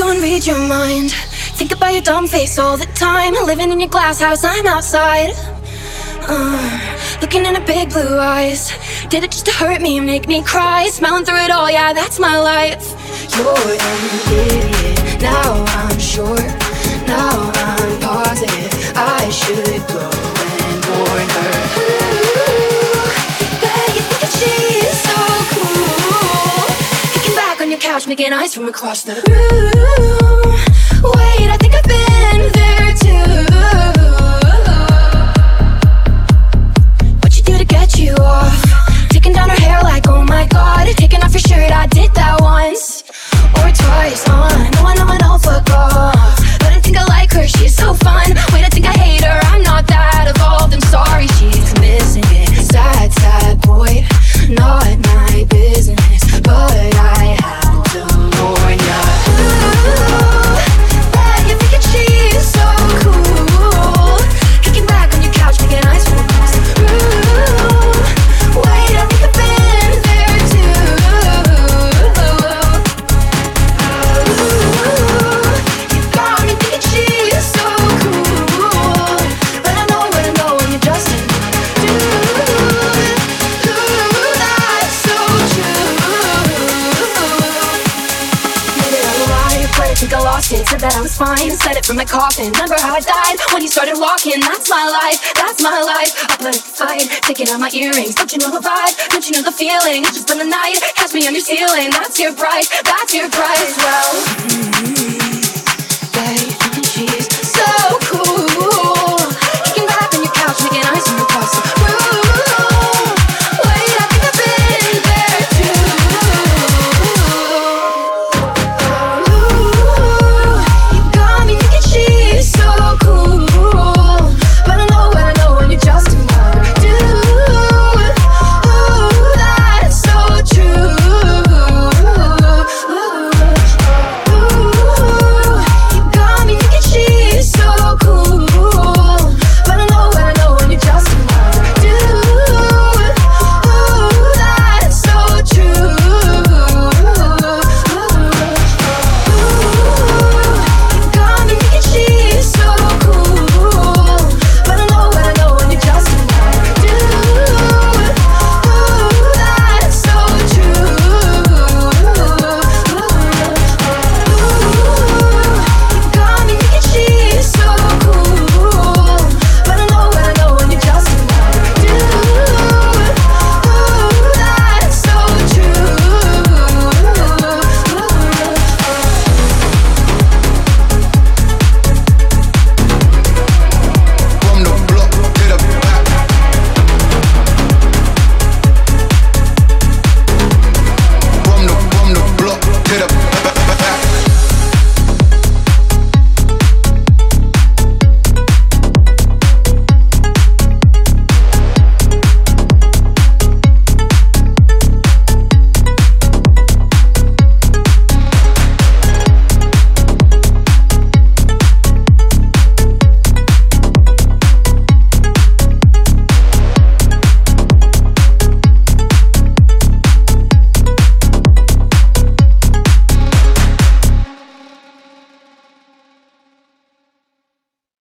read your mind. Think about your dumb face all the time. Living in your glass house, I'm outside. Looking in her big blue eyes. Did it just to hurt me, make me cry? Smiling through it all, yeah, that's my life. You're an idiot, now I'm sure. Now I'm positive I should go and warn her. Ooh, bet you think that she's so cool. Kicking back on your couch, making eyes from across the room. Wait, I think I've been there too. What'd you do to get you off? Taking down her hair like, oh my god. Taking off your shirt, I did that once or twice. No, I know, fuck off. But I think I like her, she's so fun. Wait, I think I hate her, I'm not that evolved. I'm sorry, she's missing it. Sad, sad boy, not my business. But I have to warn ya. Ooh, bet you're thinking she's so cool. Kicking back on your couch, making eyes from across the room. Wait, I think I've been there too. You got me thinking she's so cool. But I know when you're just a dude. That's so true. Maybe I'm a liar, but I think I lost it. Said that I was fine, said it from my coffin. Remember how I died when you started walking? That's my life, that's my life. I put up the fight, taking out my earrings. Don't you know the vibe? Don't you know the feeling? It's just been the night, catch me on your ceiling. That's your price, well.